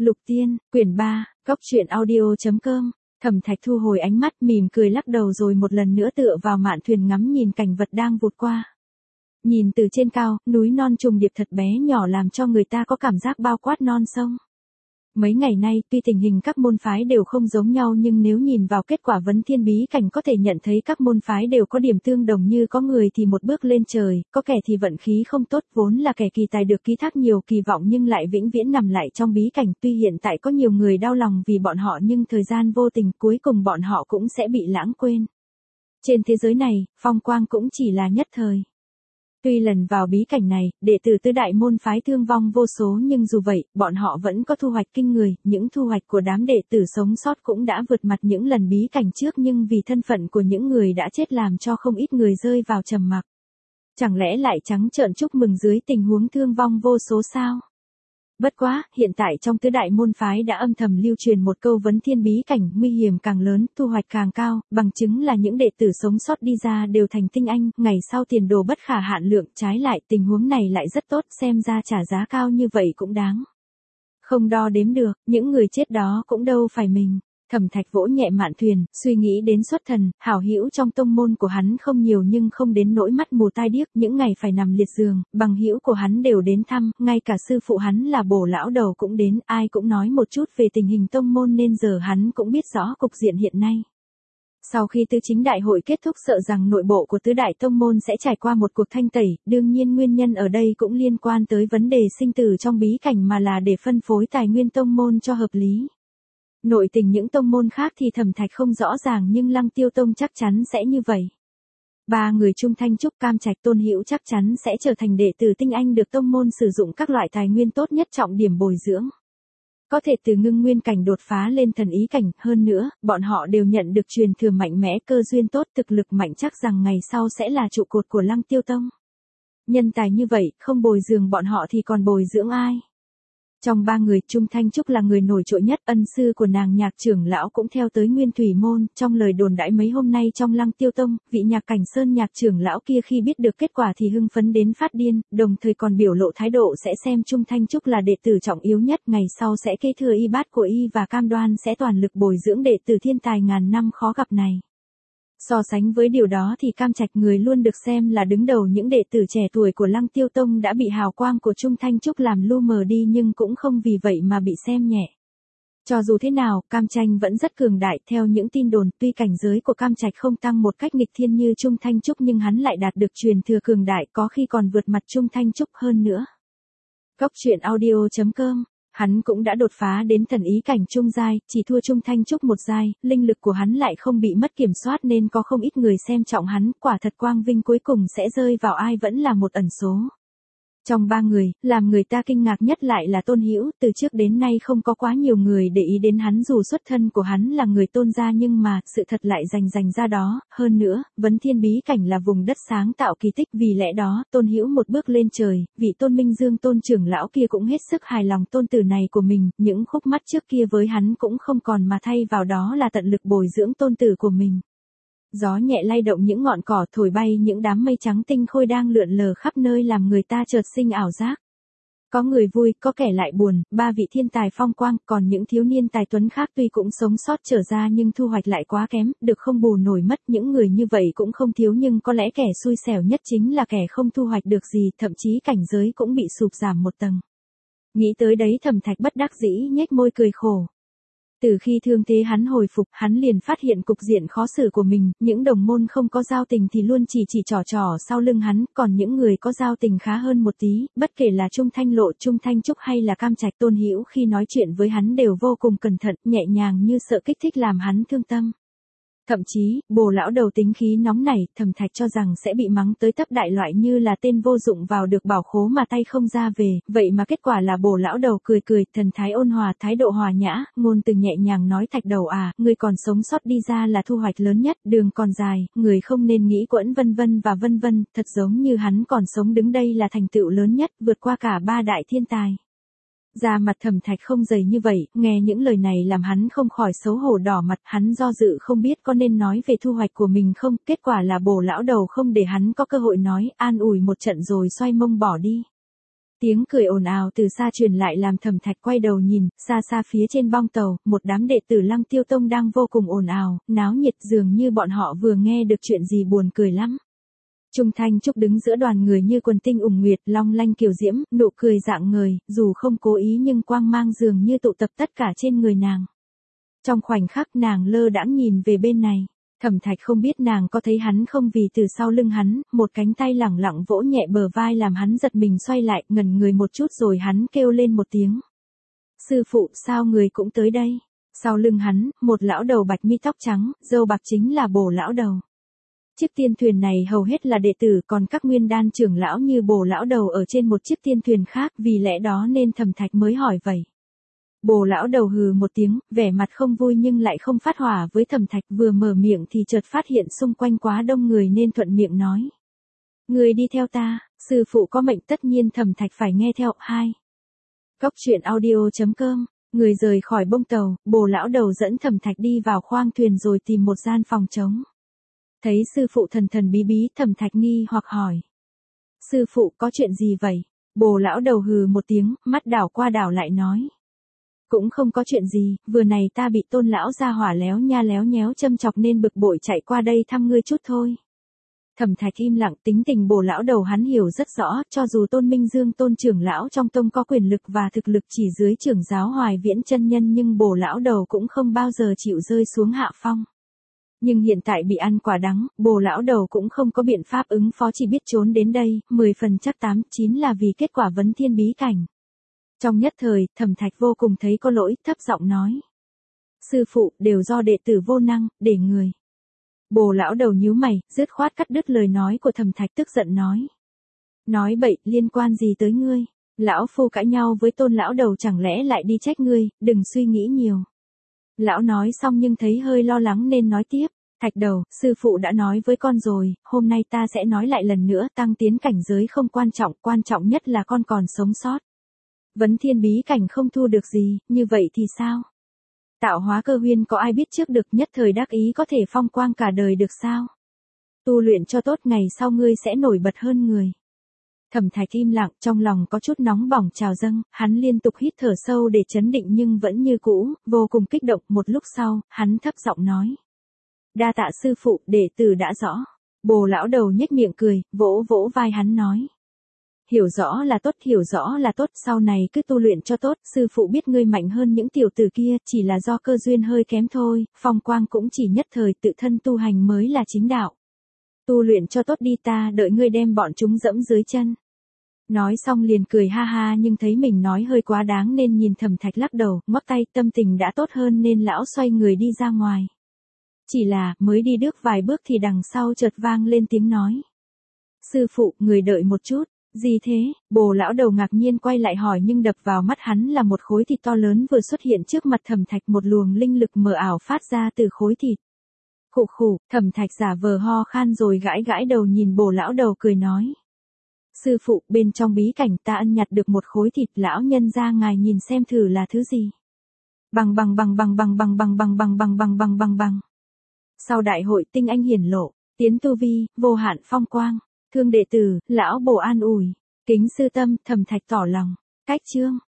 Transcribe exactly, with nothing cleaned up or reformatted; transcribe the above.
Lục Tiên, quyển ba, góc truyện audio.com. Thẩm Thạch thu hồi ánh mắt, mỉm cười lắc đầu rồi một lần nữa tựa vào mạn thuyền ngắm nhìn cảnh vật đang vụt qua. Nhìn từ trên cao, núi non trùng điệp thật bé nhỏ làm cho người ta có cảm giác bao quát non sông. Mấy ngày nay, tuy tình hình các môn phái đều không giống nhau nhưng nếu nhìn vào kết quả vấn thiên bí cảnh có thể nhận thấy các môn phái đều có điểm tương đồng, như có người thì một bước lên trời, có kẻ thì vận khí không tốt, vốn là kẻ kỳ tài được ký thác nhiều kỳ vọng nhưng lại vĩnh viễn nằm lại trong bí cảnh. Tuy hiện tại có nhiều người đau lòng vì bọn họ nhưng thời gian vô tình, cuối cùng bọn họ cũng sẽ bị lãng quên. Trên thế giới này, phong quang cũng chỉ là nhất thời. Tuy lần vào bí cảnh này, đệ tử tứ đại môn phái thương vong vô số nhưng dù vậy, bọn họ vẫn có thu hoạch kinh người, những thu hoạch của đám đệ tử sống sót cũng đã vượt mặt những lần bí cảnh trước, nhưng vì thân phận của những người đã chết làm cho không ít người rơi vào trầm mặc. Chẳng lẽ lại trắng trợn chúc mừng dưới tình huống thương vong vô số sao? Bất quá, hiện tại trong tứ đại môn phái đã âm thầm lưu truyền một câu vấn thiên bí cảnh, nguy hiểm càng lớn, thu hoạch càng cao, bằng chứng là những đệ tử sống sót đi ra đều thành tinh anh, ngày sau tiền đồ bất khả hạn lượng. Trái lại, tình huống này lại rất tốt, xem ra trả giá cao như vậy cũng đáng. Không đo đếm được, những người chết đó cũng đâu phải mình. Thẩm Thạch vỗ nhẹ mạn thuyền, suy nghĩ đến xuất thần, hảo hữu trong tông môn của hắn không nhiều nhưng không đến nỗi mắt mù tai điếc, những ngày phải nằm liệt giường, bằng hữu của hắn đều đến thăm, ngay cả sư phụ hắn là Bổ lão đầu cũng đến, ai cũng nói một chút về tình hình tông môn nên giờ hắn cũng biết rõ cục diện hiện nay. Sau khi tứ chính đại hội kết thúc sợ rằng nội bộ của tứ đại tông môn sẽ trải qua một cuộc thanh tẩy, đương nhiên nguyên nhân ở đây cũng liên quan tới vấn đề sinh tử trong bí cảnh mà là để phân phối tài nguyên tông môn cho hợp lý. Nội tình những tông môn khác thì Thẩm Thạch không rõ ràng nhưng Lăng Tiêu Tông chắc chắn sẽ như vậy. Ba người Trung Thanh Trúc, Cam Trạch, Tôn Hữu chắc chắn sẽ trở thành đệ tử tinh anh được tông môn sử dụng các loại tài nguyên tốt nhất, trọng điểm bồi dưỡng. Có thể từ ngưng nguyên cảnh đột phá lên thần ý cảnh, hơn nữa, bọn họ đều nhận được truyền thừa mạnh mẽ, cơ duyên tốt, thực lực mạnh, chắc rằng ngày sau sẽ là trụ cột của Lăng Tiêu Tông. Nhân tài như vậy, không bồi dưỡng bọn họ thì còn bồi dưỡng ai? Trong ba người, Trung Thanh Trúc là người nổi trội nhất, ân sư của nàng Nhạc trưởng lão cũng theo tới Nguyên Thủy môn, trong lời đồn đãi mấy hôm nay trong Lăng Tiêu Tông, vị Nhạc Cảnh Sơn Nhạc trưởng lão kia khi biết được kết quả thì hưng phấn đến phát điên, đồng thời còn biểu lộ thái độ sẽ xem Trung Thanh Trúc là đệ tử trọng yếu nhất, ngày sau sẽ kế thừa y bát của y và cam đoan sẽ toàn lực bồi dưỡng đệ tử thiên tài ngàn năm khó gặp này. So sánh với điều đó thì Cam Trạch, người luôn được xem là đứng đầu những đệ tử trẻ tuổi của Lăng Tiêu Tông, đã bị hào quang của Trung Thanh Trúc làm lu mờ đi nhưng cũng không vì vậy mà bị xem nhẹ. Cho dù thế nào, Cam Tranh vẫn rất cường đại, theo những tin đồn, tuy cảnh giới của Cam Trạch không tăng một cách nghịch thiên như Trung Thanh Trúc nhưng hắn lại đạt được truyền thừa cường đại, có khi còn vượt mặt Trung Thanh Trúc hơn nữa. Góc truyện audio.com. Hắn cũng đã đột phá đến thần ý cảnh trung giai, chỉ thua Trung Thanh Trúc một giai, linh lực của hắn lại không bị mất kiểm soát nên có không ít người xem trọng hắn, quả thật quang vinh cuối cùng sẽ rơi vào ai vẫn là một ẩn số. Trong ba người, làm người ta kinh ngạc nhất lại là Tôn Hữu, từ trước đến nay không có quá nhiều người để ý đến hắn dù xuất thân của hắn là người Tôn gia nhưng mà, sự thật lại rành rành ra đó, hơn nữa, vấn thiên bí cảnh là vùng đất sáng tạo kỳ tích, vì lẽ đó, Tôn Hữu một bước lên trời, vị Tôn Minh Dương Tôn trưởng lão kia cũng hết sức hài lòng tôn tử này của mình, những khúc mắc trước kia với hắn cũng không còn mà thay vào đó là tận lực bồi dưỡng tôn tử của mình. Gió nhẹ lay động những ngọn cỏ, thổi bay những đám mây trắng tinh khôi đang lượn lờ khắp nơi làm người ta chợt sinh ảo giác. Có người vui, có kẻ lại buồn, ba vị thiên tài phong quang, còn những thiếu niên tài tuấn khác tuy cũng sống sót trở ra nhưng thu hoạch lại quá kém, được không bù nổi mất. Những người như vậy cũng không thiếu nhưng có lẽ kẻ xui xẻo nhất chính là kẻ không thu hoạch được gì, thậm chí cảnh giới cũng bị sụp giảm một tầng. Nghĩ tới đấy Thẩm Thạch bất đắc dĩ nhếch môi cười khổ. Từ khi thương thế hắn hồi phục, hắn liền phát hiện cục diện khó xử của mình, những đồng môn không có giao tình thì luôn chỉ chỉ trò trò sau lưng hắn, còn những người có giao tình khá hơn một tí, bất kể là Trung Thanh Lộ, Trung Thanh Trúc hay là Cam Trạch, Tôn Hữu khi nói chuyện với hắn đều vô cùng cẩn thận, nhẹ nhàng như sợ kích thích làm hắn thương tâm. Thậm chí, Bồ lão đầu tính khí nóng nảy, Thẩm Thạch cho rằng sẽ bị mắng tới tấp đại loại như là tên vô dụng vào được bảo khố mà tay không ra về, vậy mà kết quả là Bồ lão đầu cười cười, thần thái ôn hòa, thái độ hòa nhã, ngôn từ nhẹ nhàng nói: Thạch đầu à, người còn sống sót đi ra là thu hoạch lớn nhất, đường còn dài, người không nên nghĩ quẫn vân vân và vân vân, thật giống như hắn còn sống đứng đây là thành tựu lớn nhất, vượt qua cả ba đại thiên tài. Da mặt Thẩm Thạch không dày như vậy, nghe những lời này làm hắn không khỏi xấu hổ đỏ mặt, hắn do dự không biết có nên nói về thu hoạch của mình không, kết quả là Bồ lão đầu không để hắn có cơ hội nói, an ủi một trận rồi xoay mông bỏ đi. Tiếng cười ồn ào từ xa truyền lại làm Thẩm Thạch quay đầu nhìn, xa xa phía trên bong tàu, một đám đệ tử Lăng Tiêu Tông đang vô cùng ồn ào, náo nhiệt dường như bọn họ vừa nghe được chuyện gì buồn cười lắm. Trung Thanh Trúc đứng giữa đoàn người như quần tinh ủng nguyệt, long lanh kiều diễm, nụ cười rạng ngời, dù không cố ý nhưng quang mang dường như tụ tập tất cả trên người nàng. Trong khoảnh khắc nàng lơ đãng nhìn về bên này. Thẩm Thạch không biết nàng có thấy hắn không, vì từ sau lưng hắn, một cánh tay lẳng lặng vỗ nhẹ bờ vai làm hắn giật mình xoay lại, ngẩn người một chút rồi hắn kêu lên một tiếng. Sư phụ, sao người cũng tới đây? Sau lưng hắn, một lão đầu bạch mi tóc trắng, râu bạc chính là Bồ lão đầu. Chiếc tiên thuyền này hầu hết là đệ tử, còn các nguyên đan trưởng lão như Bồ lão đầu ở trên một chiếc tiên thuyền khác, vì lẽ đó nên Thẩm Thạch mới hỏi vậy. Bồ lão đầu hừ một tiếng, vẻ mặt không vui nhưng lại không phát hỏa với Thẩm Thạch, vừa mở miệng thì chợt phát hiện xung quanh quá đông người nên thuận miệng nói. Người đi theo ta, sư phụ có mệnh, tất nhiên Thẩm Thạch phải nghe theo. Hai. Cốc truyện audio chấm com, người rời khỏi bông tàu, Bồ lão đầu dẫn Thẩm Thạch đi vào khoang thuyền rồi tìm một gian phòng trống. Thấy sư phụ thần thần bí bí, Thẩm Thạch nghi hoặc hỏi. Sư phụ có chuyện gì vậy? Bồ lão đầu hừ một tiếng, mắt đảo qua đảo lại nói. Cũng không có chuyện gì, vừa này ta bị Tôn lão gia hỏa léo nha léo nhéo châm chọc nên bực bội chạy qua đây thăm ngươi chút thôi. Thẩm Thạch im lặng, tính tình Bồ lão đầu hắn hiểu rất rõ, cho dù Tôn Minh Dương Tôn trưởng lão trong tông có quyền lực và thực lực chỉ dưới trưởng giáo Hoài Viễn chân nhân, nhưng Bồ lão đầu cũng không bao giờ chịu rơi xuống hạ phong. Nhưng hiện tại bị ăn quả đắng, Bồ lão đầu cũng không có biện pháp ứng phó, chỉ biết trốn đến đây, mười phần chắc tám chín là vì kết quả vấn thiên bí cảnh. Trong nhất thời, Thẩm Thạch vô cùng thấy có lỗi, thấp giọng nói. Sư phụ, đều do đệ tử vô năng, để người. Bồ lão đầu nhíu mày, dứt khoát cắt đứt lời nói của Thẩm Thạch, tức giận nói. Nói bậy, liên quan gì tới ngươi? Lão phu cãi nhau với Tôn lão đầu chẳng lẽ lại đi trách ngươi, đừng suy nghĩ nhiều. Lão nói xong nhưng thấy hơi lo lắng nên nói tiếp. Thạch đầu, sư phụ đã nói với con rồi, hôm nay ta sẽ nói lại lần nữa, tăng tiến cảnh giới không quan trọng, quan trọng nhất là con còn sống sót. Vấn thiên bí cảnh không thu được gì, như vậy thì sao? Tạo hóa cơ huyên có ai biết trước được, nhất thời đắc ý có thể phong quang cả đời được sao? Tu luyện cho tốt, ngày sau ngươi sẽ nổi bật hơn người. Thẩm Thạch im lặng, trong lòng có chút nóng bỏng trào dâng, hắn liên tục hít thở sâu để chấn định nhưng vẫn như cũ, vô cùng kích động. Một lúc sau, hắn thấp giọng nói. Đa tạ sư phụ, đệ tử đã rõ. Bồ lão đầu nhếch miệng cười, vỗ vỗ vai hắn nói. Hiểu rõ là tốt, hiểu rõ là tốt, sau này cứ tu luyện cho tốt, sư phụ biết ngươi mạnh hơn những tiểu tử kia, chỉ là do cơ duyên hơi kém thôi, phong quang cũng chỉ nhất thời, tự thân tu hành mới là chính đạo. Tu luyện cho tốt đi, ta đợi ngươi đem bọn chúng dẫm dưới chân. Nói xong liền cười ha ha, nhưng thấy mình nói hơi quá đáng nên nhìn Thẩm Thạch lắc đầu, ngoắc tay, tâm tình đã tốt hơn nên lão xoay người đi ra ngoài. Chỉ là, mới đi được vài bước thì đằng sau chợt vang lên tiếng nói. Sư phụ, người đợi một chút. Gì thế? Bồ lão đầu ngạc nhiên quay lại hỏi, nhưng đập vào mắt hắn là một khối thịt to lớn vừa xuất hiện trước mặt Thẩm Thạch, một luồng linh lực mờ ảo phát ra từ khối thịt. Khụ khụ, Thẩm Thạch giả vờ ho khan rồi gãi gãi đầu nhìn Bồ lão đầu cười nói. Sư phụ, bên trong bí cảnh ta ân nhặt được một khối thịt, lão nhân ra ngài nhìn xem thử là thứ gì. Bằng bằng bằng bằng bằng bằng bằng bằng bằng bằng bằng bằng bằng bằng. Sau đại hội tinh anh hiển lộ, tiến tu vi, vô hạn phong quang. Thương đệ tử, lão Bồ an ủi. Kính sư tâm, Thẩm Thạch tỏ lòng. Cách chương.